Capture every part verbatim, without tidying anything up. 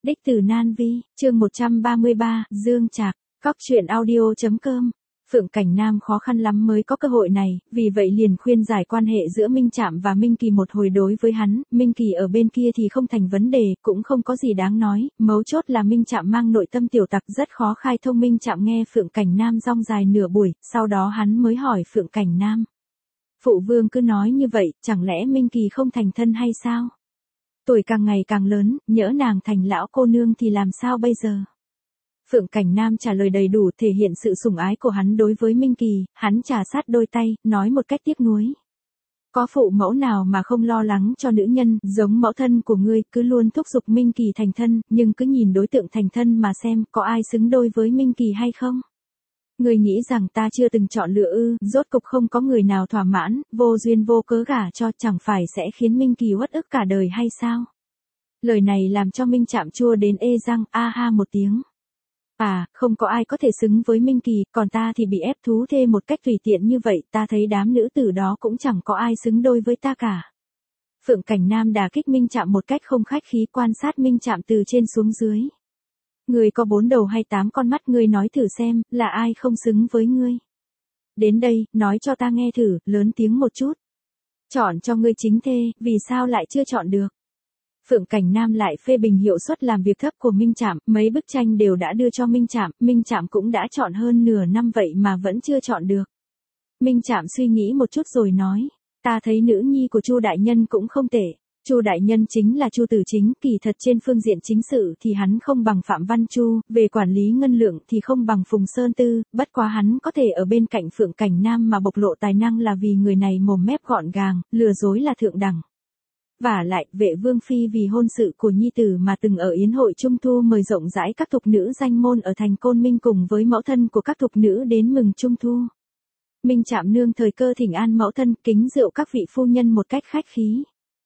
Đích từ Nan Vi, chương một trăm ba mươi ba, Dương Trạc, Cóc truyện audio chấm com. Phượng Cảnh Nam khó khăn lắm mới có cơ hội này, vì vậy liền khuyên giải quan hệ giữa Minh Trạm và Minh Kỳ một hồi. Đối với hắn, Minh Kỳ ở bên kia thì không thành vấn đề, cũng không có gì đáng nói, mấu chốt là Minh Trạm mang nội tâm tiểu tặc rất khó khai thông. Minh Trạm nghe Phượng Cảnh Nam rong dài nửa buổi, sau đó hắn mới hỏi Phượng Cảnh Nam. Phụ vương cứ nói như vậy, chẳng lẽ Minh Kỳ không thành thân hay sao? Tuổi càng ngày càng lớn, nhỡ nàng thành lão cô nương thì làm sao bây giờ? Phượng Cảnh Nam trả lời đầy đủ, thể hiện sự sủng ái của hắn đối với Minh Kỳ. Hắn trà sát đôi tay, nói một cách tiếc nuối. Có phụ mẫu nào mà không lo lắng cho nữ nhân, giống mẫu thân của ngươi, cứ luôn thúc giục Minh Kỳ thành thân, nhưng cứ nhìn đối tượng thành thân mà xem, có ai xứng đôi với Minh Kỳ hay không? Ngươi nghĩ rằng ta chưa từng chọn lựa ư? Rốt cục không có người nào thỏa mãn, vô duyên vô cớ gả cho, chẳng phải sẽ khiến Minh Kỳ uất ức cả đời hay sao? Lời này làm cho Minh Trạm chua đến ê răng, a ha một tiếng. À, không có ai có thể xứng với Minh Kỳ, còn ta thì bị ép thú thê một cách tùy tiện như vậy, ta thấy đám nữ tử đó cũng chẳng có ai xứng đôi với ta cả. Phượng Cảnh Nam đả kích Minh Trạm một cách không khách khí, quan sát Minh Trạm từ trên xuống dưới. Ngươi có bốn đầu hay tám con mắt, ngươi nói thử xem, là ai không xứng với ngươi? Đến đây, nói cho ta nghe thử, lớn tiếng một chút. Chọn cho ngươi chính thê, vì sao lại chưa chọn được? Phượng Cảnh Nam lại phê bình hiệu suất làm việc thấp của Minh Trạm, mấy bức tranh đều đã đưa cho Minh Trạm, Minh Trạm cũng đã chọn hơn nửa năm vậy mà vẫn chưa chọn được. Minh Trạm suy nghĩ một chút rồi nói, ta thấy nữ nhi của Chu đại nhân cũng không tệ. Chu đại nhân chính là Chu Tử Chính, kỳ thật trên phương diện chính sự thì hắn không bằng Phạm Văn Chu, về quản lý ngân lượng thì không bằng Phùng Sơn Tư, bất quá hắn có thể ở bên cạnh Phượng Cảnh Nam mà bộc lộ tài năng là vì người này mồm mép gọn gàng, lừa dối là thượng đẳng. Vả lại, Vệ Vương phi vì hôn sự của nhi tử mà từng ở yến hội trung thu mời rộng rãi các thục nữ danh môn ở thành Côn Minh cùng với mẫu thân của các thục nữ đến mừng trung thu. Minh Trạm nương thời cơ thỉnh an mẫu thân, kính rượu các vị phu nhân một cách khách khí.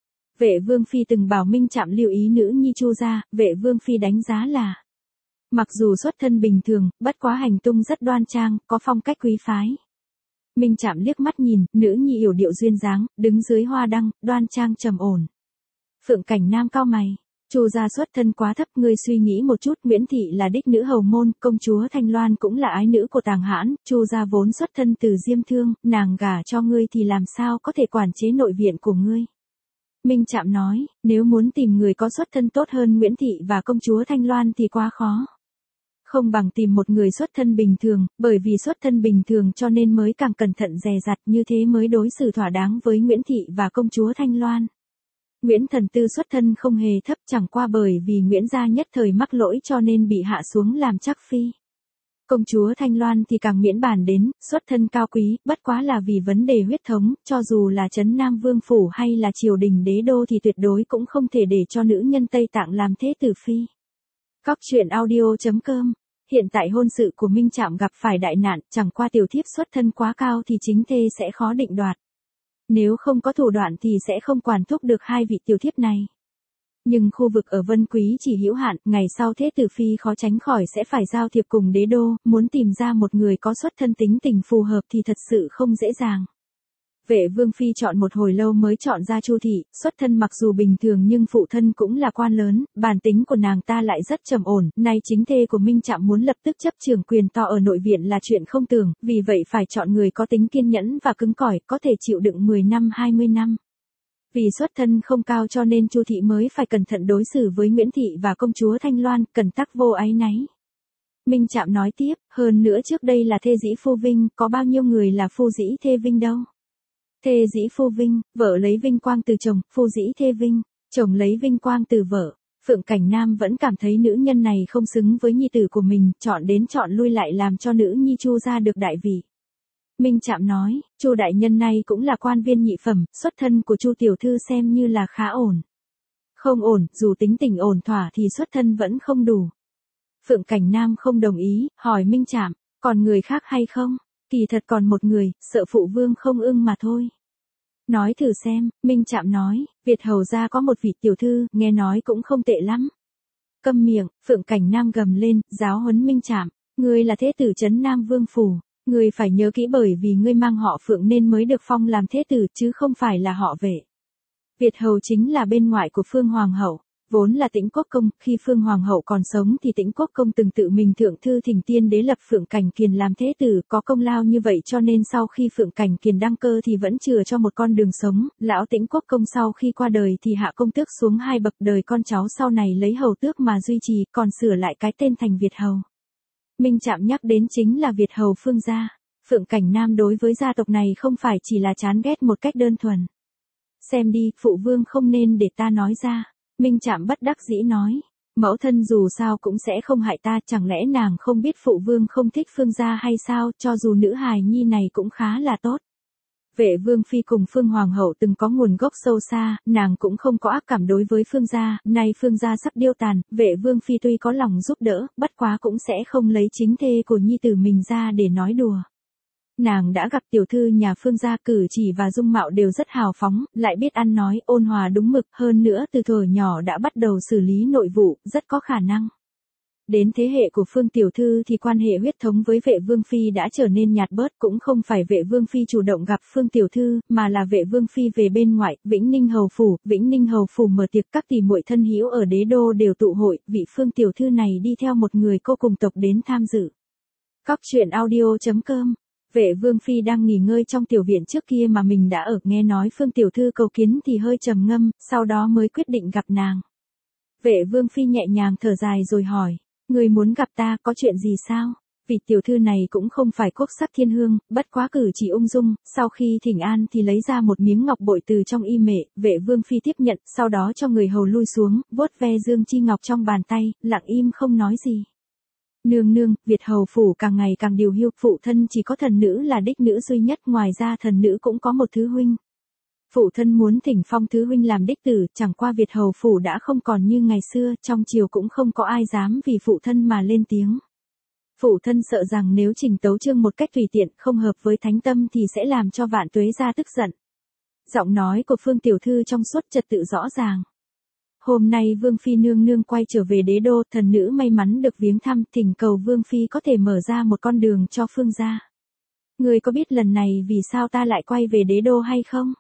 Vệ Vương phi từng bảo Minh Trạm lưu ý nữ nhi Chu gia, Vệ Vương phi đánh giá là mặc dù xuất thân bình thường, bất quá hành tung rất đoan trang, có phong cách quý phái. Minh Trạm liếc mắt nhìn, nữ nhi yểu điệu duyên dáng, đứng dưới hoa đăng, đoan trang trầm ổn. Phượng Cảnh Nam cau mày, Chu gia xuất thân quá thấp, ngươi suy nghĩ một chút, Nguyễn thị là đích nữ hầu môn, công chúa Thanh Loan cũng là ái nữ của Tàng Hãn, Chu gia vốn xuất thân từ Diêm Thương, nàng gả cho ngươi thì làm sao có thể quản chế nội viện của ngươi? Minh Trạm nói, nếu muốn tìm người có xuất thân tốt hơn Nguyễn thị và công chúa Thanh Loan thì quá khó. Không bằng tìm một người xuất thân bình thường, bởi vì xuất thân bình thường cho nên mới càng cẩn thận dè dặt, như thế mới đối xử thỏa đáng với Nguyễn thị và công chúa Thanh Loan. Nguyễn Thần Tư xuất thân không hề thấp, chẳng qua bởi vì Nguyễn gia nhất thời mắc lỗi cho nên bị hạ xuống làm trắc phi. Công chúa Thanh Loan thì càng miễn bàn đến, xuất thân cao quý, bất quá là vì vấn đề huyết thống, cho dù là trấn Nam Vương Phủ hay là triều đình đế đô thì tuyệt đối cũng không thể để cho nữ nhân Tây Tạng làm thế tử phi. Cóc truyện audio chấm com. Hiện tại hôn sự của Minh Trạm gặp phải đại nạn, chẳng qua tiểu thiếp xuất thân quá cao thì chính thê sẽ khó định đoạt. Nếu không có thủ đoạn thì sẽ không quản thúc được hai vị tiểu thiếp này. Nhưng khu vực ở Vân Quý chỉ hữu hạn, ngày sau thế tử phi khó tránh khỏi sẽ phải giao thiệp cùng đế đô, muốn tìm ra một người có xuất thân tính tình phù hợp thì thật sự không dễ dàng. Vệ Vương phi chọn một hồi lâu mới chọn ra Chu thị, xuất thân mặc dù bình thường nhưng phụ thân cũng là quan lớn, bản tính của nàng ta lại rất trầm ổn, nay chính thê của Minh Trạm muốn lập tức chấp trưởng quyền to ở nội viện là chuyện không tưởng, vì vậy phải chọn người có tính kiên nhẫn và cứng cỏi, có thể chịu đựng mười năm hai mươi năm. Vì xuất thân không cao cho nên Chu thị mới phải cẩn thận đối xử với Nguyễn thị và công chúa Thanh Loan, cẩn tắc vô áy náy. Minh Trạm nói tiếp, hơn nữa trước đây là thê dĩ phu vinh, có bao nhiêu người là phu dĩ thê vinh đâu. Thê dĩ phu vinh, vợ lấy vinh quang từ chồng, phu dĩ thê vinh, chồng lấy vinh quang từ vợ. Phượng Cảnh Nam vẫn cảm thấy nữ nhân này không xứng với nhi tử của mình, chọn đến chọn lui lại làm cho nữ nhi Chu gia được đại vị. Minh Trạm nói, Chu đại nhân này cũng là quan viên nhị phẩm, xuất thân của Chu tiểu thư xem như là khá ổn. Không ổn, dù tính tình ổn thỏa thì xuất thân vẫn không đủ. Phượng Cảnh Nam không đồng ý, hỏi Minh Trạm, còn người khác hay không? Kỳ thật còn một người, sợ phụ vương không ưng mà thôi. Nói thử xem, Minh Trạm nói, Việt hầu gia có một vị tiểu thư, nghe nói cũng không tệ lắm. Câm miệng, Phượng Cảnh Nam gầm lên, giáo huấn Minh Trạm, ngươi là thế tử trấn Nam Vương Phủ, ngươi phải nhớ kỹ bởi vì ngươi mang họ Phượng nên mới được phong làm thế tử chứ không phải là họ Vệ. Việt hầu chính là bên ngoại của Phương Hoàng hậu. Vốn là Tĩnh Quốc công, khi Phương Hoàng hậu còn sống thì Tĩnh Quốc công từng tự mình thượng thư thỉnh tiên đế lập Phượng Cảnh Kiền làm thế tử, có công lao như vậy cho nên sau khi Phượng Cảnh Kiền đăng cơ thì vẫn chừa cho một con đường sống, lão Tĩnh Quốc công sau khi qua đời thì hạ công tước xuống hai bậc, đời con cháu sau này lấy hầu tước mà duy trì, còn sửa lại cái tên thành Việt hầu. Minh Trạm nhắc đến chính là Việt hầu Phương gia. Phượng Cảnh Nam đối với gia tộc này không phải chỉ là chán ghét một cách đơn thuần. Xem đi, phụ vương không nên để ta nói ra. Minh Trạm bất đắc dĩ nói. Mẫu thân dù sao cũng sẽ không hại ta, chẳng lẽ nàng không biết phụ vương không thích Phương gia hay sao, cho dù nữ hài nhi này cũng khá là tốt. Vệ vương phi cùng Phương Hoàng hậu từng có nguồn gốc sâu xa, nàng cũng không có ác cảm đối với Phương gia, nay Phương gia sắp điêu tàn, vệ vương phi tuy có lòng giúp đỡ, bất quá cũng sẽ không lấy chính thê của nhi tử mình ra để nói đùa. Nàng đã gặp tiểu thư nhà Phương gia, cử chỉ và dung mạo đều rất hào phóng, lại biết ăn nói, ôn hòa đúng mực, hơn nữa từ thuở nhỏ đã bắt đầu xử lý nội vụ, rất có khả năng. Đến thế hệ của Phương tiểu thư thì quan hệ huyết thống với vệ vương phi đã trở nên nhạt bớt, cũng không phải vệ vương phi chủ động gặp Phương tiểu thư, mà là vệ vương phi về bên ngoại, Vĩnh Ninh hầu phủ, Vĩnh Ninh hầu phủ mở tiệc, các tỷ muội thân hữu ở đế đô đều tụ hội, vị Phương tiểu thư này đi theo một người cô cùng tộc đến tham dự. Cóc truyện audio chấm com. Vệ vương phi đang nghỉ ngơi trong tiểu viện trước kia mà mình đã ở, nghe nói Phương tiểu thư cầu kiến thì hơi trầm ngâm, sau đó mới quyết định gặp nàng. Vệ vương phi nhẹ nhàng thở dài rồi hỏi, người muốn gặp ta có chuyện gì sao? Vị tiểu thư này cũng không phải quốc sắc thiên hương, bất quá cử chỉ ung dung, sau khi thỉnh an thì lấy ra một miếng ngọc bội từ trong y mệ, vệ vương phi tiếp nhận, sau đó cho người hầu lui xuống, vuốt ve dương chi ngọc trong bàn tay, lặng im không nói gì. Nương nương, Việt hầu phủ càng ngày càng điều hiu, phụ thân chỉ có thần nữ là đích nữ duy nhất, ngoài ra thần nữ cũng có một thứ huynh. Phụ thân muốn thỉnh phong thứ huynh làm đích tử, chẳng qua Việt hầu phủ đã không còn như ngày xưa, trong triều cũng không có ai dám vì phụ thân mà lên tiếng. Phụ thân sợ rằng nếu trình tấu chương một cách tùy tiện, không hợp với thánh tâm thì sẽ làm cho Vạn Tuế gia tức giận. Giọng nói của Phương tiểu thư trong suốt, trật tự rõ ràng. Hôm nay Vương Phi nương nương quay trở về đế đô, thần nữ may mắn được viếng thăm, thỉnh cầu Vương Phi có thể mở ra một con đường cho Phương gia. Người có biết lần này vì sao ta lại quay về đế đô hay không?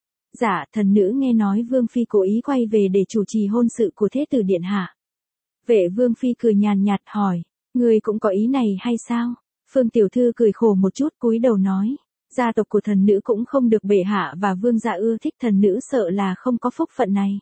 Dạ, thần nữ nghe nói Vương Phi cố ý quay về để chủ trì hôn sự của thế tử điện hạ. Vệ Vương Phi cười nhàn nhạt hỏi, người cũng có ý này hay sao? Phương tiểu thư cười khổ một chút, cúi đầu nói, gia tộc của thần nữ cũng không được bệ hạ và vương gia ưa thích, thần nữ sợ là không có phúc phận này.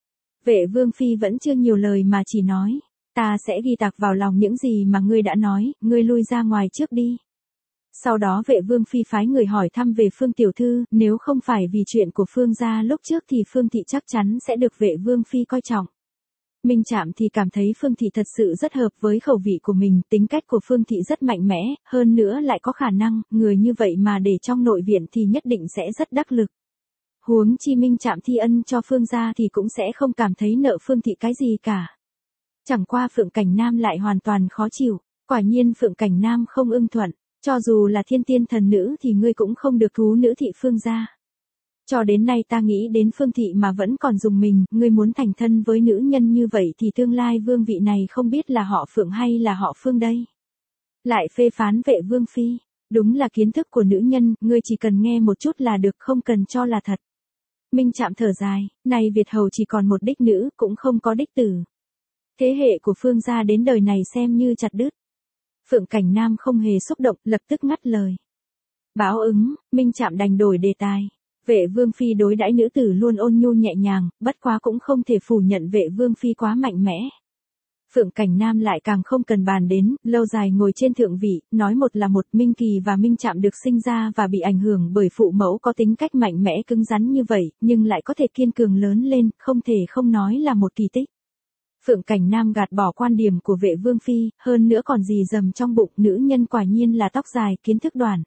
Vệ Vương Phi vẫn chưa nhiều lời mà chỉ nói, ta sẽ ghi tạc vào lòng những gì mà ngươi đã nói, ngươi lui ra ngoài trước đi. Sau đó vệ Vương Phi phái người hỏi thăm về Phương tiểu thư, nếu không phải vì chuyện của Phương gia lúc trước thì Phương thị chắc chắn sẽ được vệ Vương Phi coi trọng. Minh Trạm thì cảm thấy Phương thị thật sự rất hợp với khẩu vị của mình, tính cách của Phương thị rất mạnh mẽ, hơn nữa lại có khả năng, người như vậy mà để trong nội viện thì nhất định sẽ rất đắc lực. Huống chi Minh Trạm thi ân cho Phương gia thì cũng sẽ không cảm thấy nợ Phương thị cái gì cả. Chẳng qua Phượng Cảnh Nam lại hoàn toàn khó chịu, quả nhiên Phượng Cảnh Nam không ưng thuận, cho dù là thiên tiên thần nữ thì ngươi cũng không được thú nữ thị Phương gia. Cho đến nay ta nghĩ đến Phương thị mà vẫn còn dùng mình, ngươi muốn thành thân với nữ nhân như vậy thì tương lai vương vị này không biết là họ Phượng hay là họ Phương đây. Lại phê phán vệ Vương Phi, đúng là kiến thức của nữ nhân, ngươi chỉ cần nghe một chút là được, không cần cho là thật. Minh Trạm thở dài, này Việt hầu chỉ còn một đích nữ, cũng không có đích tử. Thế hệ của Phương gia đến đời này xem như chặt đứt. Phượng Cảnh Nam không hề xúc động, lập tức ngắt lời. Báo ứng, Minh Trạm đành đổi đề tài. Vệ Vương Phi đối đãi nữ tử luôn ôn nhu nhẹ nhàng, bất quá cũng không thể phủ nhận vệ Vương Phi quá mạnh mẽ. Phượng Cảnh Nam lại càng không cần bàn đến, lâu dài ngồi trên thượng vị, nói một là một, Minh Kỳ và Minh Trạm được sinh ra và bị ảnh hưởng bởi phụ mẫu có tính cách mạnh mẽ cứng rắn như vậy, nhưng lại có thể kiên cường lớn lên, không thể không nói là một kỳ tích. Phượng Cảnh Nam gạt bỏ quan điểm của vệ Vương Phi, hơn nữa còn gì dầm trong bụng, nữ nhân quả nhiên là tóc dài, kiến thức đoản.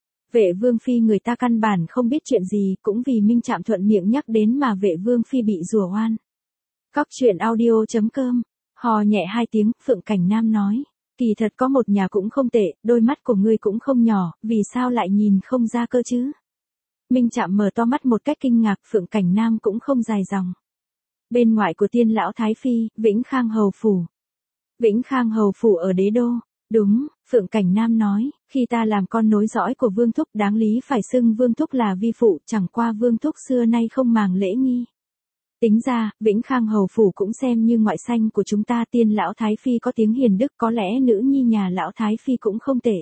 Vệ Vương Phi người ta căn bản không biết chuyện gì, cũng vì Minh Trạm thuận miệng nhắc đến mà vệ Vương Phi bị rủa oan. Cóc truyện audio chấm com. Hò nhẹ hai tiếng, Phượng Cảnh Nam nói, kỳ thật có một nhà cũng không tệ, đôi mắt của ngươi cũng không nhỏ, vì sao lại nhìn không ra cơ chứ? Minh Trạm mở to mắt một cách kinh ngạc, Phượng Cảnh Nam cũng không dài dòng. Bên ngoài của Tiên lão thái phi, Vĩnh Khang hầu phủ. Vĩnh Khang hầu phủ ở đế đô. Đúng, Phượng Cảnh Nam nói, khi ta làm con nối dõi của Vương Thúc đáng lý phải xưng Vương Thúc là vi phụ, chẳng qua Vương Thúc xưa nay không màng lễ nghi. Tính ra, Vĩnh Khang hầu phủ cũng xem như ngoại sanh của chúng ta, Tiên lão thái phi có tiếng hiền đức, có lẽ nữ nhi nhà lão thái phi cũng không tệ.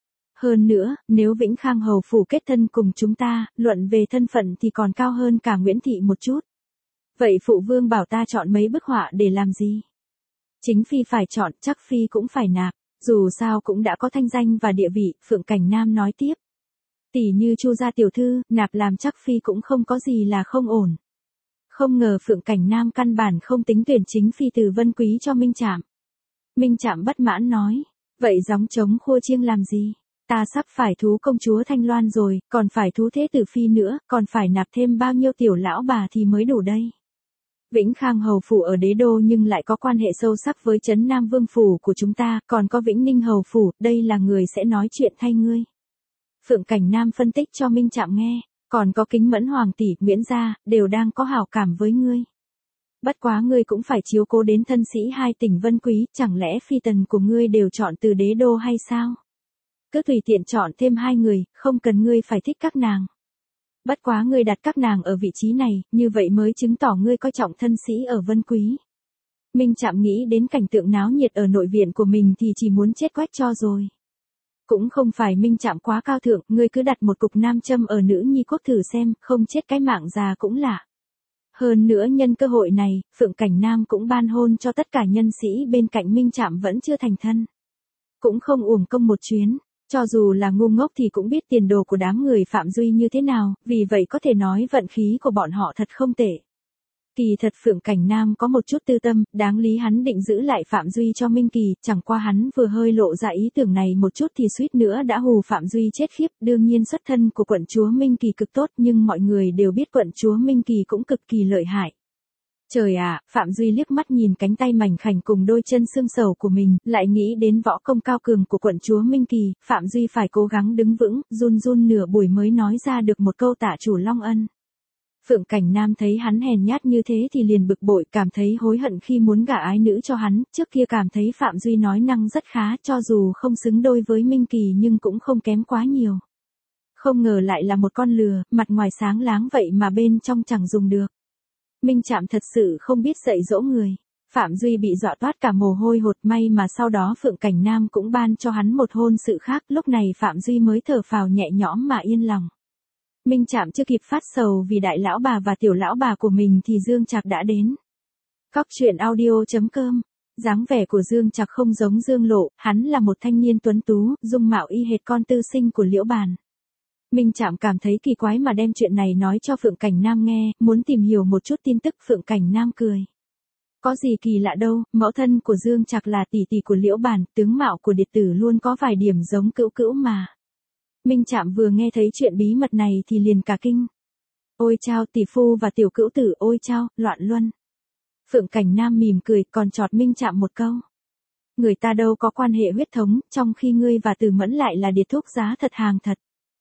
Hơn nữa, nếu Vĩnh Khang hầu phủ kết thân cùng chúng ta, luận về thân phận thì còn cao hơn cả Nguyễn thị một chút. Vậy phụ vương bảo ta chọn mấy bức họa để làm gì? Chính phi phải chọn, chắc phi cũng phải nạp, dù sao cũng đã có thanh danh và địa vị, Phượng Cảnh Nam nói tiếp. Tỷ như Chu gia tiểu thư, nạp làm chắc phi cũng không có gì là không ổn. Không ngờ Phượng Cảnh Nam căn bản không tính tuyển chính phi từ Vân Quý cho Minh Trạm. Minh Trạm bất mãn nói, vậy gióng trống khua chiêng làm gì? Ta sắp phải thú công chúa Thanh Loan rồi, còn phải thú thế tử phi nữa, còn phải nạp thêm bao nhiêu tiểu lão bà thì mới đủ đây. Vĩnh Khang hầu phủ ở đế đô nhưng lại có quan hệ sâu sắc với trấn Nam Vương phủ của chúng ta, còn có Vĩnh Ninh hầu phủ, đây là người sẽ nói chuyện thay ngươi. Phượng Cảnh Nam phân tích cho Minh Trạm nghe, còn có Kính Mẫn hoàng tỷ, Nguyễn gia, đều đang có hảo cảm với ngươi. Bất quá ngươi cũng phải chiếu cố đến thân sĩ hai tỉnh Vân Quý, chẳng lẽ phi tần của ngươi đều chọn từ đế đô hay sao? Cứ tùy tiện chọn thêm hai người, không cần ngươi phải thích các nàng. Bất quá ngươi đặt các nàng ở vị trí này, như vậy mới chứng tỏ ngươi coi trọng thân sĩ ở Vân Quý. Minh Trạm nghĩ đến cảnh tượng náo nhiệt ở nội viện của mình thì chỉ muốn chết quách cho rồi. Cũng không phải Minh Trạm quá cao thượng, ngươi cứ đặt một cục nam châm ở nữ nhi quốc thử xem, không chết cái mạng già cũng lạ. Hơn nữa nhân cơ hội này, Phượng Cảnh Nam cũng ban hôn cho tất cả nhân sĩ bên cạnh Minh Trạm vẫn chưa thành thân. Cũng không uổng công một chuyến. Cho dù là ngu ngốc thì cũng biết tiền đồ của đám người Phạm Duy như thế nào, vì vậy có thể nói vận khí của bọn họ thật không tệ. Kỳ thật Phượng Cảnh Nam có một chút tư tâm, đáng lý hắn định giữ lại Phạm Duy cho Minh Kỳ, chẳng qua hắn vừa hơi lộ ra ý tưởng này một chút thì suýt nữa đã hù Phạm Duy chết khiếp. Đương nhiên xuất thân của quận chúa Minh Kỳ cực tốt nhưng mọi người đều biết quận chúa Minh Kỳ cũng cực kỳ lợi hại. Trời ạ, Phạm Duy liếc mắt nhìn cánh tay mảnh khảnh cùng đôi chân xương sầu của mình, lại nghĩ đến võ công cao cường của quận chúa Minh Kỳ, Phạm Duy phải cố gắng đứng vững, run run nửa buổi mới nói ra được một câu tạ chủ Long Ân. Phượng Cảnh Nam thấy hắn hèn nhát như thế thì liền bực bội, cảm thấy hối hận khi muốn gả ái nữ cho hắn, trước kia cảm thấy Phạm Duy nói năng rất khá, cho dù không xứng đôi với Minh Kỳ nhưng cũng không kém quá nhiều. Không ngờ lại là một con lừa, mặt ngoài sáng láng vậy mà bên trong chẳng dùng được. Minh Trạm thật sự không biết dạy dỗ người. Phạm Duy bị dọa toát cả mồ hôi hột, may mà sau đó Phượng Cảnh Nam cũng ban cho hắn một hôn sự khác, lúc này Phạm Duy mới thở phào nhẹ nhõm mà yên lòng. Minh Trạm chưa kịp phát sầu vì đại lão bà và tiểu lão bà của mình thì Dương Trạc đã đến. Cóc truyện audio chấm com. Dáng vẻ của Dương Trạc không giống Dương Lộ, hắn là một thanh niên tuấn tú, dung mạo y hệt con tư sinh của Liễu Bàn. Minh Trạm cảm thấy kỳ quái mà đem chuyện này nói cho Phượng Cảnh Nam nghe, muốn tìm hiểu một chút tin tức. Phượng Cảnh Nam cười. Có gì kỳ lạ đâu, mẫu thân của Dương Trạc là tỷ tỷ của Liễu Bàn, tướng mạo của điệt tử luôn có vài điểm giống Cữu Cữu mà. Minh Trạm vừa nghe thấy chuyện bí mật này thì liền cả kinh. Ôi chao, tỷ phu và tiểu Cữu tử, ôi chao, loạn luân. Phượng Cảnh Nam mỉm cười còn chọt Minh Trạm một câu. Người ta đâu có quan hệ huyết thống, trong khi ngươi và Từ Mẫn lại là điệt thúc giá thật hàng thật.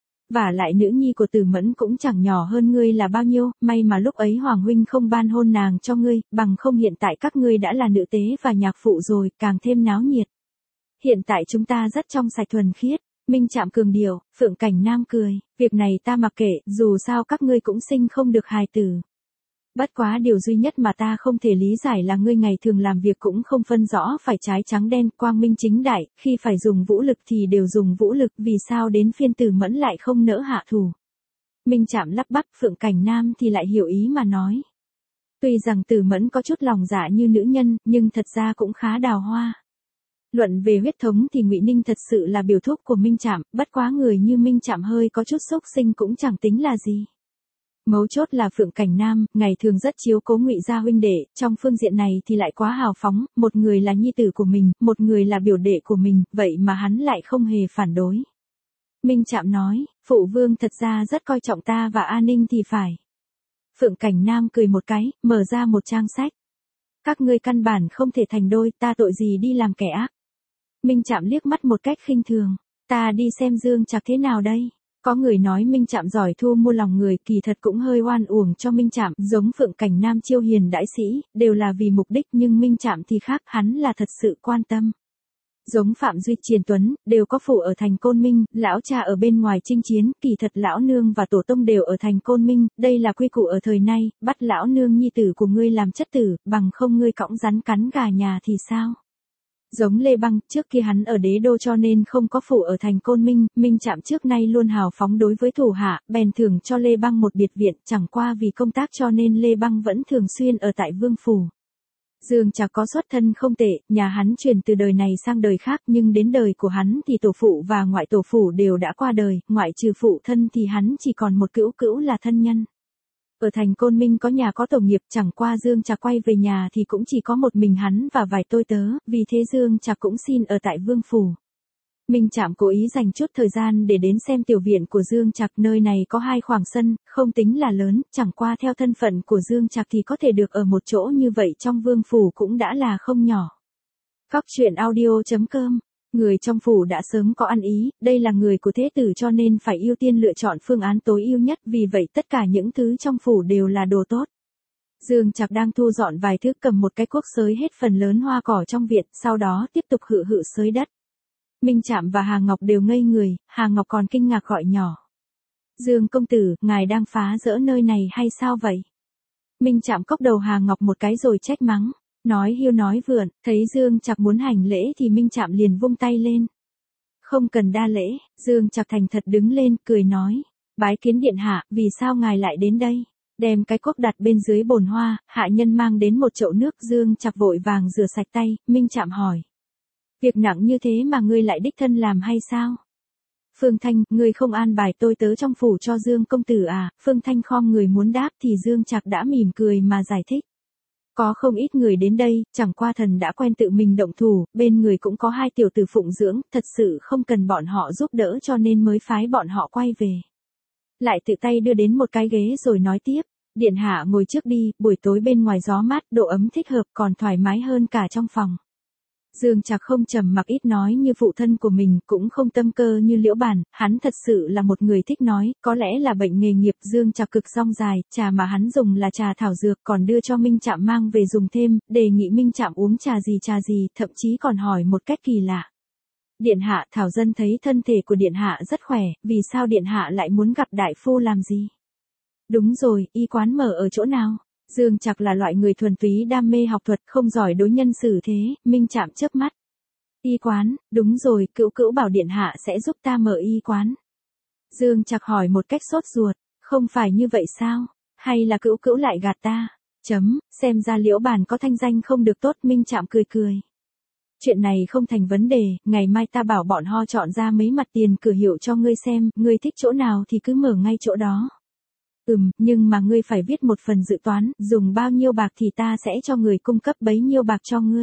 Và lại nữ nhi của Từ Mẫn cũng chẳng nhỏ hơn ngươi là bao nhiêu, may mà lúc ấy Hoàng huynh không ban hôn nàng cho ngươi, bằng không hiện tại các ngươi đã là nữ tế và nhạc phụ rồi, càng thêm náo nhiệt. Hiện tại chúng ta rất trong sạch thuần khiết. Minh Trạm cường điệu. Phượng Cảnh Nam cười, việc này ta mặc kệ, dù sao các ngươi cũng sinh không được hài tử. Bất quá điều duy nhất mà ta không thể lý giải là ngươi ngày thường làm việc cũng không phân rõ phải trái trắng đen, quang minh chính đại, khi phải dùng vũ lực thì đều dùng vũ lực, vì sao đến phiên Từ Mẫn lại không nỡ hạ thủ. Minh Trạm lắp bắp, Phượng Cảnh Nam thì lại hiểu ý mà nói. Tuy rằng Từ Mẫn có chút lòng dạ như nữ nhân, nhưng thật ra cũng khá đào hoa. Luận về huyết thống thì Ngụy Ninh thật sự là biểu thúc của Minh Trạm, bất quá người như Minh Trạm hơi có chút xốc sinh cũng chẳng tính là gì. Mấu chốt là Phượng Cảnh Nam, ngày thường rất chiếu cố Ngụy gia huynh đệ, trong phương diện này thì lại quá hào phóng, một người là nhi tử của mình, một người là biểu đệ của mình, vậy mà hắn lại không hề phản đối. Minh Trạm nói, phụ vương thật ra rất coi trọng ta và An Ninh thì phải. Phượng Cảnh Nam cười một cái, mở ra một trang sách. Các ngươi căn bản không thể thành đôi, ta tội gì đi làm kẻ ác. Minh Trạm liếc mắt một cách khinh thường, ta đi xem Dương Trạc thế nào đây. Có người nói Minh Trạm giỏi thu mua lòng người, kỳ thật cũng hơi oan uổng cho Minh Trạm, giống Phượng Cảnh Nam chiêu hiền đãi sĩ, đều là vì mục đích nhưng Minh Trạm thì khác, hắn là thật sự quan tâm. Giống Phạm Duy, Triền Tuấn, đều có phủ ở thành Côn Minh, lão cha ở bên ngoài chinh chiến, kỳ thật lão nương và tổ tông đều ở thành Côn Minh, đây là quy củ ở thời nay, bắt lão nương nhi tử của ngươi làm chất tử, bằng không ngươi cõng rắn cắn gà nhà thì sao? Giống Lê Băng, trước kia hắn ở đế đô cho nên không có phủ ở thành Côn Minh, Minh Trạm trước nay luôn hào phóng đối với thủ hạ, bèn thưởng cho Lê Băng một biệt viện, chẳng qua vì công tác cho nên Lê Băng vẫn thường xuyên ở tại Vương Phủ. Dương Trạc có xuất thân không tệ, nhà hắn truyền từ đời này sang đời khác nhưng đến đời của hắn thì tổ phụ và ngoại tổ phụ đều đã qua đời, ngoại trừ phụ thân thì hắn chỉ còn một cữu cữu là thân nhân. Ở thành Côn Minh có nhà có tổ nghiệp, chẳng qua Dương Trạc quay về nhà thì cũng chỉ có một mình hắn và vài tôi tớ, vì thế Dương Trạc cũng xin ở tại Vương Phủ. Minh Trạm cố ý dành chút thời gian để đến xem tiểu viện của Dương Trạc, nơi này có hai khoảng sân, không tính là lớn, chẳng qua theo thân phận của Dương Trạc thì có thể được ở một chỗ như vậy trong Vương Phủ cũng đã là không nhỏ. Cóc truyện audio chấm com. Người trong phủ đã sớm có ăn ý, đây là người của thế tử cho nên phải ưu tiên lựa chọn phương án tối ưu nhất, vì vậy tất cả những thứ trong phủ đều là đồ tốt. Dương Trạc đang thu dọn vài thứ, cầm một cái cuốc xới hết phần lớn hoa cỏ trong viện, sau đó tiếp tục hự hự xới đất. Minh Trạm và Hà Ngọc đều ngây người, Hà Ngọc còn kinh ngạc gọi nhỏ. Dương công tử, ngài đang phá rỡ nơi này hay sao vậy? Minh Trạm cốc đầu Hà Ngọc một cái rồi trách mắng. Nói hiêu nói vượn, thấy Dương Trạc muốn hành lễ thì Minh Trạm liền vung tay lên. Không cần đa lễ, Dương Trạc thành thật đứng lên, cười nói. Bái kiến điện hạ, vì sao ngài lại đến đây? Đem cái cốc đặt bên dưới bồn hoa, hạ nhân mang đến một chậu nước, Dương Trạc vội vàng rửa sạch tay, Minh Trạm hỏi. Việc nặng như thế mà ngươi lại đích thân làm hay sao? Phương Thanh, ngươi không an bài tôi tớ trong phủ cho Dương công tử à? Phương Thanh khom người muốn đáp thì Dương Trạc đã mỉm cười mà giải thích. Có không ít người đến đây, chẳng qua thần đã quen tự mình động thủ, bên người cũng có hai tiểu tử phụng dưỡng, thật sự không cần bọn họ giúp đỡ cho nên mới phái bọn họ quay về. Lại tự tay đưa đến một cái ghế rồi nói tiếp, điện hạ ngồi trước đi, buổi tối bên ngoài gió mát, độ ấm thích hợp còn thoải mái hơn cả trong phòng. Dương Trạc không trầm mặc ít nói như phụ thân của mình, cũng không tâm cơ như Liễu Bàn, hắn thật sự là một người thích nói, có lẽ là bệnh nghề nghiệp. Dương Trạc cực rong dài, trà mà hắn dùng là trà thảo dược, còn đưa cho Minh Trạm mang về dùng thêm, đề nghị Minh Trạm uống trà gì trà gì, thậm chí còn hỏi một cách kỳ lạ. Điện hạ, Thảo dân thấy thân thể của điện hạ rất khỏe, vì sao điện hạ lại muốn gặp đại phu làm gì? Đúng rồi, y quán mở ở chỗ nào? Dương Trạc là loại người thuần túy đam mê học thuật, không giỏi đối nhân xử thế, Minh Trạm chớp mắt. Y quán, đúng rồi, cữu cữu bảo điện hạ sẽ giúp ta mở y quán. Dương Trạc hỏi một cách sốt ruột, không phải như vậy sao? Hay là cữu cữu lại gạt ta? Chấm, xem ra Liễu Bàn có thanh danh không được tốt, Minh Trạm cười cười. Chuyện này không thành vấn đề, ngày mai ta bảo bọn họ chọn ra mấy mặt tiền cửa hiệu cho ngươi xem, ngươi thích chỗ nào thì cứ mở ngay chỗ đó. Ừm, nhưng mà ngươi phải viết một phần dự toán, dùng bao nhiêu bạc thì ta sẽ cho người cung cấp bấy nhiêu bạc cho ngươi.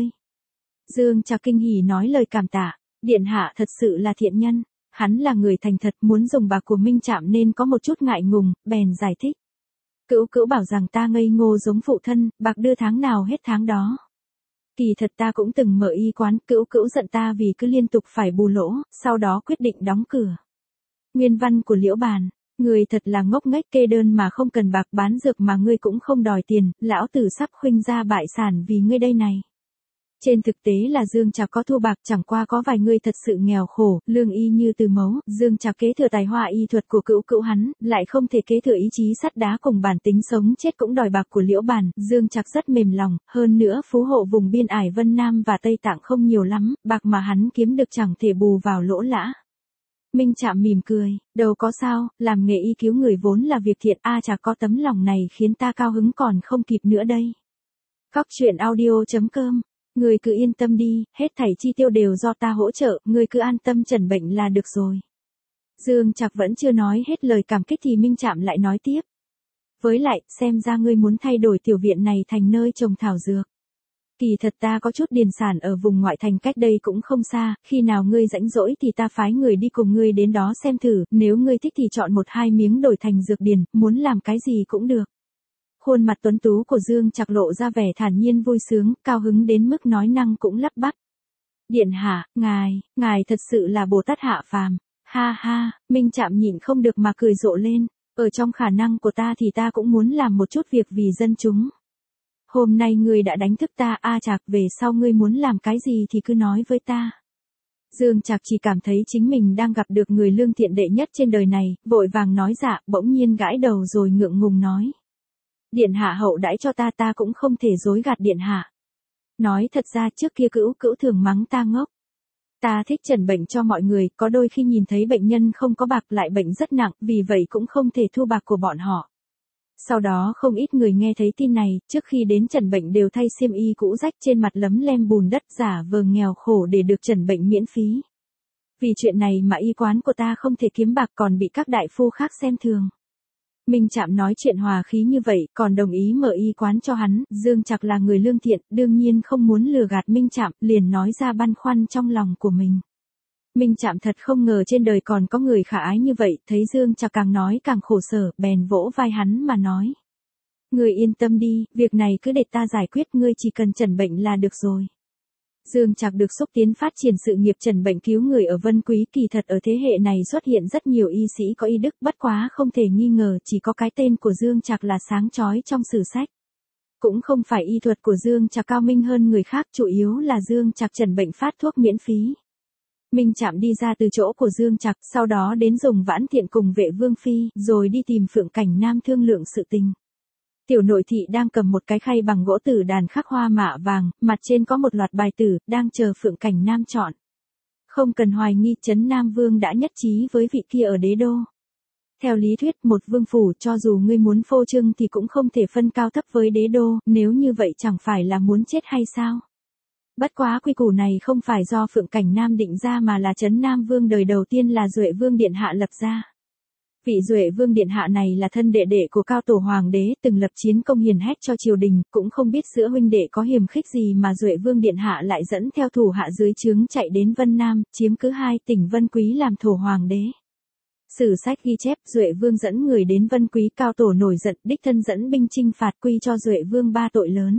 Dương Trạc kinh hỉ nói lời cảm tạ, điện hạ thật sự là thiện nhân, hắn là người thành thật, muốn dùng bạc của Minh Trạm nên có một chút ngại ngùng, bèn giải thích. Cữu cữu bảo rằng ta ngây ngô giống phụ thân, bạc đưa tháng nào hết tháng đó. Kỳ thật ta cũng từng mở y quán, cữu cữu giận ta vì cứ liên tục phải bù lỗ, sau đó quyết định đóng cửa. Nguyên văn của Liễu Bàn. Người thật là ngốc nghếch, kê đơn mà không cần bạc, bán dược mà ngươi cũng không đòi tiền, lão tử sắp khuynh ra bại sản vì ngươi đây này. Trên thực tế là Dương Trạc có thu bạc, chẳng qua có vài người thật sự nghèo khổ, lương y như từ mấu, Dương Trạc kế thừa tài hoa y thuật của cữu cữu hắn, lại không thể kế thừa ý chí sắt đá cùng bản tính sống chết cũng đòi bạc của Liễu Bàn, Dương Trạc rất mềm lòng, hơn nữa phú hộ vùng biên ải Vân Nam và Tây Tạng không nhiều lắm, bạc mà hắn kiếm được chẳng thể bù vào lỗ lã. Minh Trạm mỉm cười, đâu có sao, làm nghề y cứu người vốn là việc thiện, a chả có tấm lòng này khiến ta cao hứng còn không kịp nữa đây. Cóc truyện audio chấm com, người cứ yên tâm đi, hết thảy chi tiêu đều do ta hỗ trợ, người cứ an tâm chẩn bệnh là được rồi. Dương Trạc vẫn chưa nói hết lời cảm kích thì Minh Trạm lại nói tiếp. Với lại, xem ra ngươi muốn thay đổi tiểu viện này thành nơi trồng thảo dược. Kỳ thật ta có chút điền sản ở vùng ngoại thành cách đây cũng không xa, khi nào ngươi rảnh rỗi thì ta phái người đi cùng ngươi đến đó xem thử, nếu ngươi thích thì chọn một hai miếng đổi thành dược điền, muốn làm cái gì cũng được. Khuôn mặt tuấn tú của Dương Trạc lộ ra vẻ thản nhiên vui sướng, cao hứng đến mức nói năng cũng lắp bắp. Điện hạ, ngài, ngài thật sự là Bồ Tát hạ phàm, ha ha, Minh Trạm nhịn không được mà cười rộ lên, ở trong khả năng của ta thì ta cũng muốn làm một chút việc vì dân chúng. Hôm nay ngươi đã đánh thức ta, a Trạc, về sau ngươi muốn làm cái gì thì cứ nói với ta. Dương Trạc chỉ cảm thấy chính mình đang gặp được người lương thiện đệ nhất trên đời này, vội vàng nói dạ, bỗng nhiên gãi đầu rồi ngượng ngùng nói. Điện hạ hậu đãi cho ta ta cũng không thể dối gạt điện hạ. Nói thật ra trước kia cữu cữu thường mắng ta ngốc. Ta thích trần bệnh cho mọi người, có đôi khi nhìn thấy bệnh nhân không có bạc lại bệnh rất nặng, vì vậy cũng không thể thu bạc của bọn họ. Sau đó không ít người nghe thấy tin này, trước khi đến trần bệnh đều thay xiêm y cũ rách trên mặt lấm lem bùn đất giả vờ nghèo khổ để được trần bệnh miễn phí. Vì chuyện này mà y quán của ta không thể kiếm bạc còn bị các đại phu khác xem thường. Minh Trạm nói chuyện hòa khí như vậy, còn đồng ý mở y quán cho hắn, Dương Trạc là người lương thiện, đương nhiên không muốn lừa gạt Minh Trạm, liền nói ra băn khoăn trong lòng của mình. Minh Trạm thật không ngờ trên đời còn có người khả ái như vậy, thấy Dương Trạc càng nói càng khổ sở, bèn vỗ vai hắn mà nói. Ngươi yên tâm đi, việc này cứ để ta giải quyết, ngươi chỉ cần trần bệnh là được rồi. Dương Trạc được xúc tiến phát triển sự nghiệp trần bệnh cứu người ở Vân Quý, kỳ thật ở thế hệ này xuất hiện rất nhiều y sĩ có y đức, bất quá không thể nghi ngờ chỉ có cái tên của Dương Trạc là sáng chói trong sử sách. Cũng không phải y thuật của Dương Trạc cao minh hơn người khác, chủ yếu là Dương Trạc trần bệnh phát thuốc miễn phí. Minh Trạm đi ra từ chỗ của Dương Trạc, sau đó đến dùng Vãn Thiện cùng Vệ Vương Phi, rồi đi tìm Phượng Cảnh Nam thương lượng sự tình. Tiểu nội thị đang cầm một cái khay bằng gỗ tử đàn khắc hoa mạ vàng, mặt trên có một loạt bài tử, đang chờ Phượng Cảnh Nam chọn. Không cần hoài nghi, Trấn Nam Vương đã nhất trí với vị kia ở đế đô. Theo lý thuyết, một vương phủ cho dù ngươi muốn phô trương thì cũng không thể phân cao thấp với đế đô, nếu như vậy chẳng phải là muốn chết hay sao? Bất quá quy củ này không phải do Phượng Cảnh Nam định ra mà là Trấn Nam Vương đời đầu tiên là Duệ Vương Điện Hạ lập ra. Vị Duệ Vương Điện Hạ này là thân đệ đệ của cao tổ hoàng đế, từng lập chiến công hiển hách cho triều đình, cũng không biết giữa huynh đệ có hiềm khích gì mà Duệ Vương Điện Hạ lại dẫn theo thủ hạ dưới trướng chạy đến Vân Nam, chiếm cứ hai tỉnh Vân Quý làm thổ hoàng đế. Sử sách ghi chép Duệ Vương dẫn người đến Vân Quý, cao tổ nổi giận, đích thân dẫn binh chinh phạt, quy cho Duệ Vương ba tội lớn.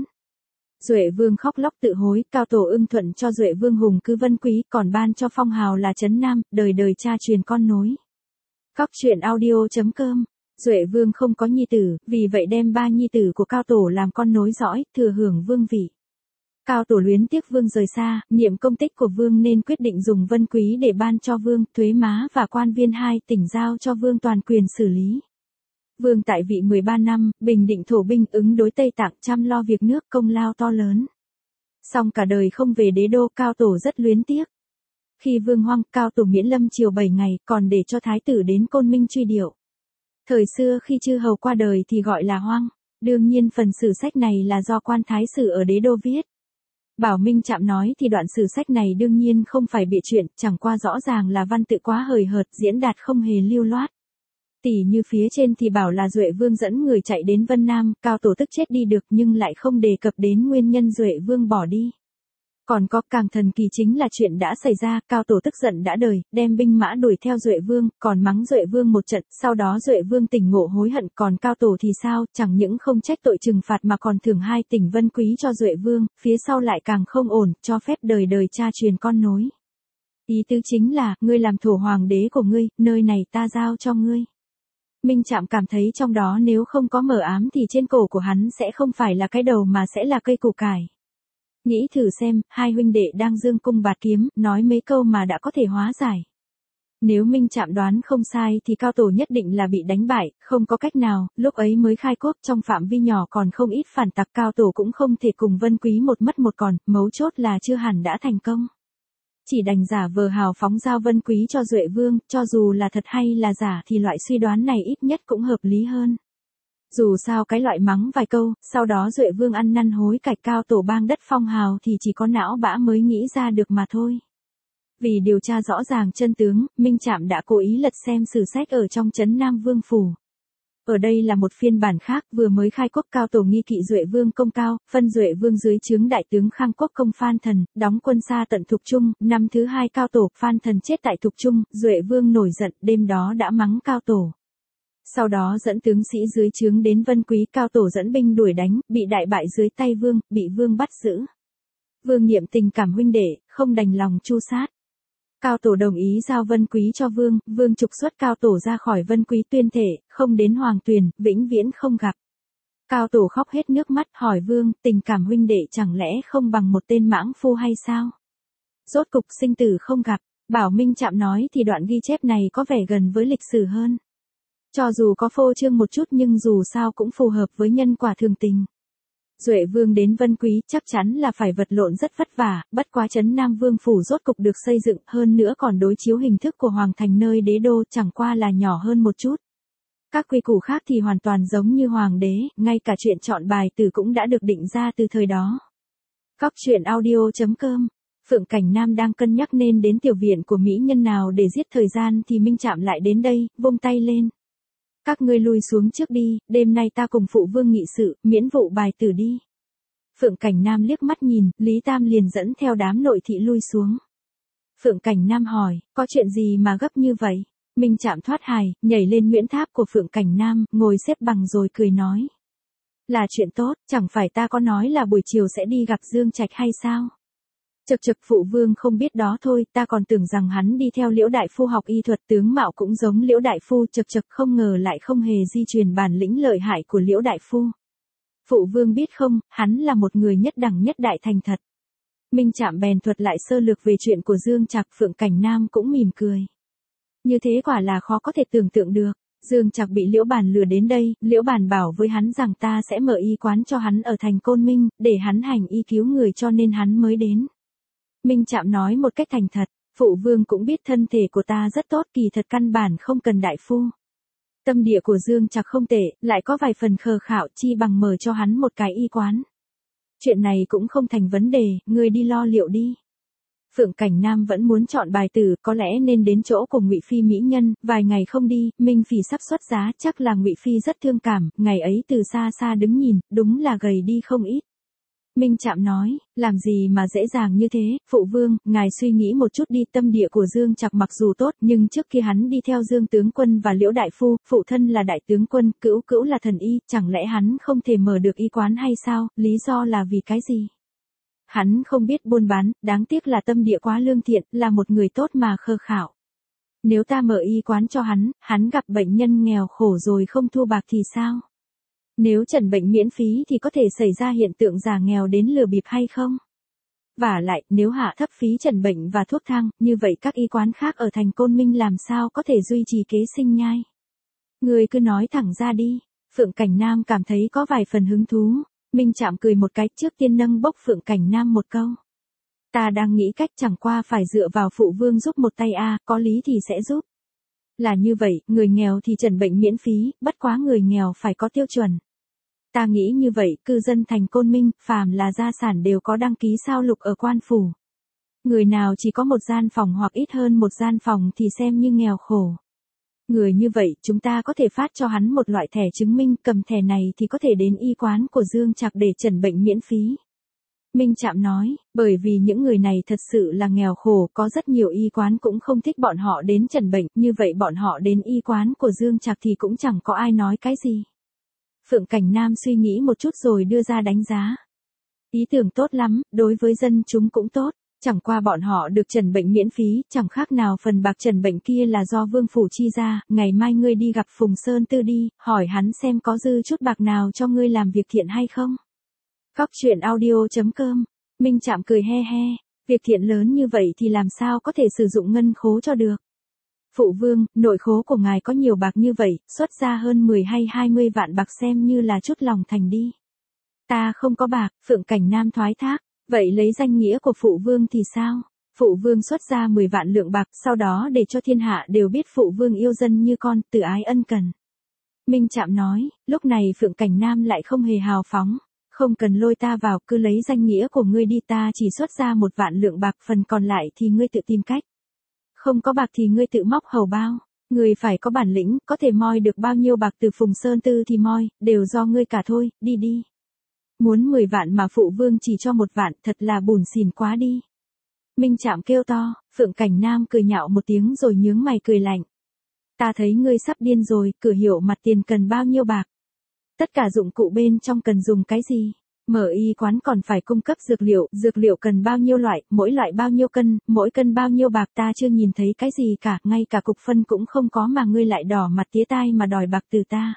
Duệ Vương khóc lóc tự hối, cao tổ ưng thuận cho Duệ Vương hùng cứ Vân Quý, còn ban cho phong hào là Trấn Nam, đời đời cha truyền con nối. Cóc truyện audio chấm com. Duệ Vương không có nhi tử, vì vậy đem ba nhi tử của cao tổ làm con nối dõi, thừa hưởng vương vị. Cao tổ luyến tiếc vương rời xa, niệm công tích của vương nên quyết định dùng Vân Quý để ban cho vương, thuế má và quan viên hai tỉnh giao cho vương toàn quyền xử lý. Vương tại vị mười ba năm, bình định thổ binh, ứng đối Tây Tạng, chăm lo việc nước, công lao to lớn. Song cả đời không về đế đô, cao tổ rất luyến tiếc. Khi vương hoang, cao tổ miễn lâm triều bảy ngày, còn để cho thái tử đến Côn Minh truy điệu. Thời xưa khi chư hầu qua đời thì gọi là hoang. Đương nhiên phần sử sách này là do quan thái sử ở đế đô viết. Bảo Minh Trạm nói thì đoạn sử sách này đương nhiên không phải bịa chuyện, chẳng qua rõ ràng là văn tự quá hời hợt, diễn đạt không hề lưu loát. Tỉ như phía trên thì bảo là Duệ Vương dẫn người chạy đến Vân Nam, cao tổ tức chết đi được nhưng lại không đề cập đến nguyên nhân Duệ Vương bỏ đi. Còn có càng thần kỳ chính là chuyện đã xảy ra, cao tổ tức giận đã đời, đem binh mã đuổi theo Duệ Vương, còn mắng Duệ Vương một trận, sau đó Duệ Vương tỉnh ngộ hối hận, còn cao tổ thì sao, chẳng những không trách tội trừng phạt mà còn thưởng hai tỉnh Vân Quý cho Duệ Vương, phía sau lại càng không ổn, cho phép đời đời cha truyền con nối. Ý tứ chính là, ngươi làm thổ hoàng đế của ngươi, nơi này ta giao cho ngươi. Minh Trạm cảm thấy trong đó nếu không có mờ ám thì trên cổ của hắn sẽ không phải là cái đầu mà sẽ là cây củ cải. Nghĩ thử xem, hai huynh đệ đang dương cung bạt kiếm, nói mấy câu mà đã có thể hóa giải. Nếu Minh Trạm đoán không sai thì cao tổ nhất định là bị đánh bại, không có cách nào, lúc ấy mới khai quốc trong phạm vi nhỏ còn không ít phản tặc, cao tổ cũng không thể cùng Vân Quý một mất một còn, mấu chốt là chưa hẳn đã thành công. Chỉ đành giả vờ hào phóng giao Vân Quý cho Duệ Vương, cho dù là thật hay là giả thì loại suy đoán này ít nhất cũng hợp lý hơn. Dù sao cái loại mắng vài câu, sau đó Duệ Vương ăn năn hối cải, cao tổ bang đất phong hào thì chỉ có não bã mới nghĩ ra được mà thôi. Vì điều tra rõ ràng chân tướng, Minh Trạm đã cố ý lật xem sử sách ở trong Trấn Nam Vương phủ. Ở đây là một phiên bản khác, vừa mới khai quốc cao tổ nghi kỵ Duệ Vương công cao, phân Duệ Vương dưới trướng đại tướng Khang Quốc công Phan Thần, đóng quân xa tận Thục Trung, năm thứ hai cao tổ, Phan Thần chết tại Thục Trung, Duệ Vương nổi giận, đêm đó đã mắng cao tổ. Sau đó dẫn tướng sĩ dưới trướng đến Vân Quý, cao tổ dẫn binh đuổi đánh, bị đại bại dưới tay Vương, bị Vương bắt giữ. Vương niệm tình cảm huynh đệ, không đành lòng tru sát. Cao tổ đồng ý giao Vân Quý cho Vương, Vương trục xuất cao tổ ra khỏi Vân Quý, tuyên thể, không đến Hoàng Tuyền, vĩnh viễn không gặp. Cao tổ khóc hết nước mắt, hỏi Vương, tình cảm huynh đệ chẳng lẽ không bằng một tên mãng phu hay sao? Rốt cục sinh tử không gặp, Bảo Minh Trạm nói thì đoạn ghi chép này có vẻ gần với lịch sử hơn. Cho dù có phô trương một chút nhưng dù sao cũng phù hợp với nhân quả thường tình. Duệ Vương đến Vân Quý chắc chắn là phải vật lộn rất vất vả, bất quá trấn Nam Vương Phủ rốt cục được xây dựng, hơn nữa còn đối chiếu hình thức của Hoàng Thành nơi đế đô, chẳng qua là nhỏ hơn một chút. Các quy củ khác thì hoàn toàn giống như Hoàng đế, ngay cả chuyện chọn bài tử cũng đã được định ra từ thời đó. Cóc truyện audio chấm com. Phượng Cảnh Nam đang cân nhắc nên đến tiểu viện của mỹ nhân nào để giết thời gian thì Minh Trạm lại đến đây, vung tay lên. Các ngươi lui xuống trước đi, đêm nay ta cùng phụ vương nghị sự, miễn vụ bài tử đi. Phượng Cảnh Nam liếc mắt nhìn, Lý Tam liền dẫn theo đám nội thị lui xuống. Phượng Cảnh Nam hỏi, có chuyện gì mà gấp như vậy? Minh Trạm thoát hài, nhảy lên Nguyễn Tháp của Phượng Cảnh Nam, ngồi xếp bằng rồi cười nói. Là chuyện tốt, chẳng phải ta có nói là buổi chiều sẽ đi gặp Dương Trạch hay sao? Chậc chậc, phụ vương không biết đó thôi, ta còn tưởng rằng hắn đi theo Liễu đại phu học y thuật, tướng mạo cũng giống Liễu đại phu, chậc chậc, không ngờ lại không hề di truyền bản lĩnh lợi hại của Liễu đại phu. Phụ vương biết không, hắn là một người nhất đẳng nhất đại thành thật. Minh Trạm bèn thuật lại sơ lược về chuyện của Dương Trạc, Phượng Cảnh Nam cũng mỉm cười. Như thế quả là khó có thể tưởng tượng được. Dương Trạc bị Liễu Bản lừa đến đây, Liễu Bản bảo với hắn rằng ta sẽ mở y quán cho hắn ở thành Côn Minh, để hắn hành y cứu người cho nên hắn mới đến. Minh Trạm nói một cách thành thật, phụ vương cũng biết thân thể của ta rất tốt, kỳ thật căn bản không cần đại phu. Tâm địa của Dương Trạc không tệ, lại có vài phần khờ khạo, chi bằng mở cho hắn một cái y quán. Chuyện này cũng không thành vấn đề, ngươi đi lo liệu đi. Phượng Cảnh Nam vẫn muốn chọn bài tử, có lẽ nên đến chỗ của Ngụy Phi mỹ nhân, vài ngày không đi, Minh Phi sắp xuất giá, chắc là Ngụy Phi rất thương cảm, ngày ấy từ xa xa đứng nhìn, đúng là gầy đi không ít. Minh Trạm nói, làm gì mà dễ dàng như thế, phụ vương, ngài suy nghĩ một chút đi, tâm địa của Dương Trạc mặc dù tốt, nhưng trước khi hắn đi theo Dương tướng quân và Liễu đại phu, phụ thân là đại tướng quân, cữu cữu là thần y, chẳng lẽ hắn không thể mở được y quán hay sao, lý do là vì cái gì? Hắn không biết buôn bán, đáng tiếc là tâm địa quá lương thiện, là một người tốt mà khờ khạo. Nếu ta mở y quán cho hắn, hắn gặp bệnh nhân nghèo khổ rồi không thu bạc thì sao? Nếu trần bệnh miễn phí thì có thể xảy ra hiện tượng già nghèo đến lừa bịp hay không? Vả lại, nếu hạ thấp phí trần bệnh và thuốc thang, như vậy các y quán khác ở thành Côn Minh làm sao có thể duy trì kế sinh nhai? Người cứ nói thẳng ra đi. Phượng Cảnh Nam cảm thấy có vài phần hứng thú. Minh Trạm cười một cái, trước tiên nâng bốc Phượng Cảnh Nam một câu. Ta đang nghĩ cách, chẳng qua phải dựa vào phụ vương giúp một tay a, có lý thì sẽ giúp. Là như vậy, người nghèo thì trần bệnh miễn phí, bất quá người nghèo phải có tiêu chuẩn. Ta nghĩ như vậy, cư dân thành Côn Minh, phàm là gia sản đều có đăng ký sao lục ở quan phủ. Người nào chỉ có một gian phòng hoặc ít hơn một gian phòng thì xem như nghèo khổ. Người như vậy, chúng ta có thể phát cho hắn một loại thẻ chứng minh, cầm thẻ này thì có thể đến y quán của Dương Trạc để chẩn bệnh miễn phí. Minh Trạm nói, bởi vì những người này thật sự là nghèo khổ, có rất nhiều y quán cũng không thích bọn họ đến chẩn bệnh, như vậy bọn họ đến y quán của Dương Trạc thì cũng chẳng có ai nói cái gì. Phượng Cảnh Nam suy nghĩ một chút rồi đưa ra đánh giá. Ý tưởng tốt lắm, đối với dân chúng cũng tốt. Chẳng qua bọn họ được trần bệnh miễn phí, chẳng khác nào phần bạc trần bệnh kia là do vương phủ chi ra, ngày mai ngươi đi gặp Phùng Sơn Tư đi, hỏi hắn xem có dư chút bạc nào cho ngươi làm việc thiện hay không. Cóc truyện audio chấm com. Minh Trạm cười he he, việc thiện lớn như vậy thì làm sao có thể sử dụng ngân khố cho được. Phụ vương, nội khố của ngài có nhiều bạc như vậy, xuất ra hơn mười hay hai mươi vạn bạc xem như là chút lòng thành đi. Ta không có bạc, Phượng Cảnh Nam thoái thác. Vậy lấy danh nghĩa của phụ vương thì sao? Phụ vương xuất ra mười vạn lượng bạc, sau đó để cho thiên hạ đều biết phụ vương yêu dân như con, từ ái ân cần. Minh Trạm nói, lúc này Phượng Cảnh Nam lại không hề hào phóng. Không cần lôi ta vào, cứ lấy danh nghĩa của ngươi đi, ta chỉ xuất ra một vạn lượng bạc, phần còn lại thì ngươi tự tìm cách. Không có bạc thì ngươi tự móc hầu bao. Ngươi phải có bản lĩnh, có thể moi được bao nhiêu bạc từ Phùng Sơn Tư thì moi, đều do ngươi cả thôi, đi đi. Muốn mười vạn mà phụ vương chỉ cho một vạn, thật là bùn xỉn quá đi. Minh Trạm kêu to, Phượng Cảnh Nam cười nhạo một tiếng rồi nhướng mày cười lạnh. Ta thấy ngươi sắp điên rồi, cửa hiệu mặt tiền cần bao nhiêu bạc? Tất cả dụng cụ bên trong cần dùng cái gì? Mở y quán còn phải cung cấp dược liệu, dược liệu cần bao nhiêu loại, mỗi loại bao nhiêu cân, mỗi cân bao nhiêu bạc, ta chưa nhìn thấy cái gì cả, ngay cả cục phân cũng không có mà ngươi lại đỏ mặt tía tai mà đòi bạc từ ta.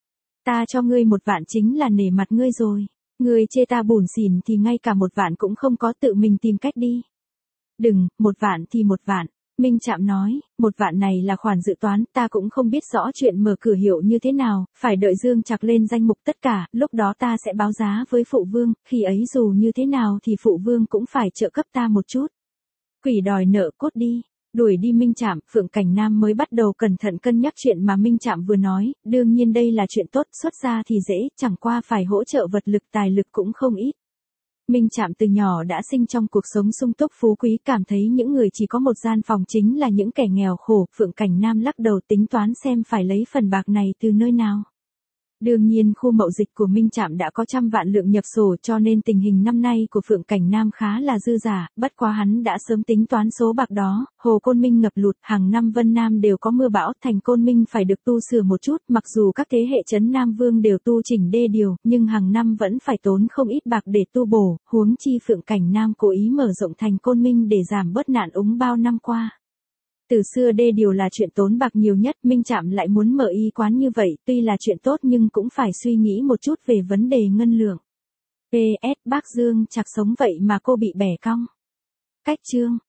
Ta cho ngươi một vạn chính là nể mặt ngươi rồi. Ngươi chê ta bủn xỉn thì ngay cả một vạn cũng không có, tự mình tìm cách đi. Đừng, một vạn thì một vạn. Minh Trạm nói, một vạn này là khoản dự toán, ta cũng không biết rõ chuyện mở cửa hiệu như thế nào, phải đợi Dương Trạc lên danh mục tất cả, lúc đó ta sẽ báo giá với phụ vương, khi ấy dù như thế nào thì phụ vương cũng phải trợ cấp ta một chút. Quỷ đòi nợ cốt đi. Đuổi đi Minh Trạm, Phượng Cảnh Nam mới bắt đầu cẩn thận cân nhắc chuyện mà Minh Trạm vừa nói, đương nhiên đây là chuyện tốt, xuất ra thì dễ, chẳng qua phải hỗ trợ vật lực tài lực cũng không ít. Minh Trạm từ nhỏ đã sinh trong cuộc sống sung túc phú quý, cảm thấy những người chỉ có một gian phòng chính là những kẻ nghèo khổ, Phượng Cảnh Nam lắc đầu tính toán xem phải lấy phần bạc này từ nơi nào. Đương nhiên khu mậu dịch của Minh Trạm đã có trăm vạn lượng nhập sổ cho nên tình hình năm nay của Phượng Cảnh Nam khá là dư giả, bất quá hắn đã sớm tính toán số bạc đó, hồ Côn Minh ngập lụt, hàng năm Vân Nam đều có mưa bão, thành Côn Minh phải được tu sửa một chút, mặc dù các thế hệ trấn Nam Vương đều tu chỉnh đê điều, nhưng hàng năm vẫn phải tốn không ít bạc để tu bổ, huống chi Phượng Cảnh Nam cố ý mở rộng thành Côn Minh để giảm bớt nạn úng bao năm qua. Từ xưa đê điều là chuyện tốn bạc nhiều nhất, Minh Trạm lại muốn mở y quán như vậy, tuy là chuyện tốt nhưng cũng phải suy nghĩ một chút về vấn đề ngân lượng. pê ét Bác Dương Trạc sống vậy mà cô bị bẻ cong. Cách chương